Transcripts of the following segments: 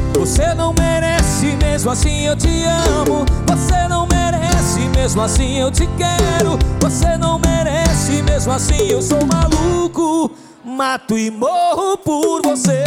Você não merece, mesmo assim eu te amo. Você não merece, mesmo assim eu te quero. Você não merece, mesmo assim eu sou maluco. Mato e morro por você.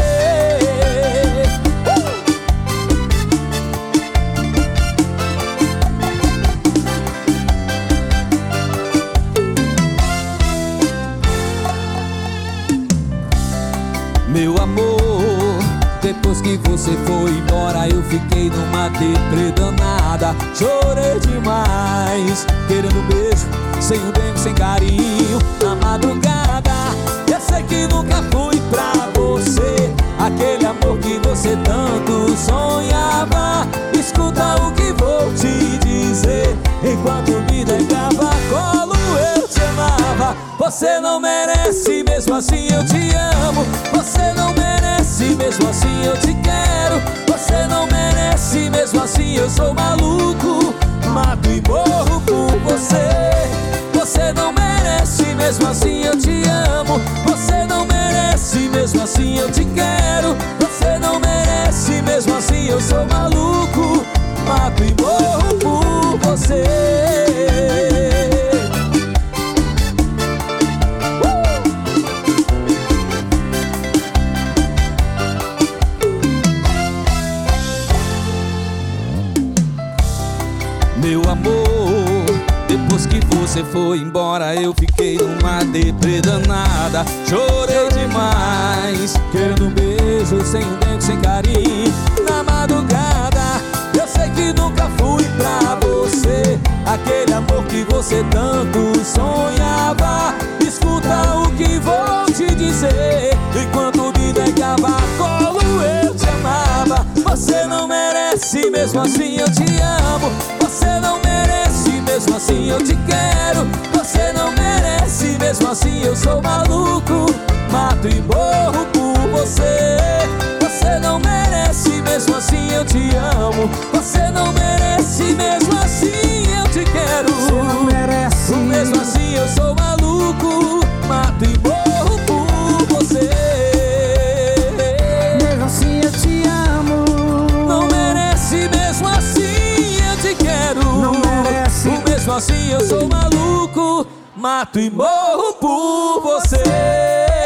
Meu amor, depois que você foi embora eu fiquei numa deprê danada. Chorei demais, querendo um beijo, sem um beijo, sem carinho, na madrugada. Eu sei que nunca fui pra você aquele amor que você tanto sonhava. Escuta o que vou te dizer, enquanto me negava colo eu te amava. Você não merece, mesmo assim eu te amo. Você não merece, mesmo assim eu te quero. Você não merece, mesmo assim eu sou maluco. Mato e morro por você. Você não merece, mesmo assim eu te amo. Você não merece, mesmo assim eu te quero. Você não merece, mesmo assim eu sou maluco. Mato e morro por você. Meu amor, depois que você foi embora eu fiquei numa deprê danada. Chorei demais, querendo um beijo, sem um beijo, sem carinho, na madrugada. Eu sei que nunca fui pra você aquele amor que você tanto sonhava. Escuta o que vou te dizer, enquanto me negava colo eu te amava. Você não merece, mesmo assim eu te amo. Você não merece, mesmo assim eu te quero. Você não merece, mesmo assim eu sou maluco. Mato e morro por você. Você não merece, mesmo assim eu te amo. Você não merece, mesmo assim eu te quero. Você não merece, mesmo assim eu sou maluco. Mato e morro por você. mesmo assim eu te amo. Não merece, mesmo assim eu te quero. Não merece, mesmo assim eu sou maluco. Mato e morro por você.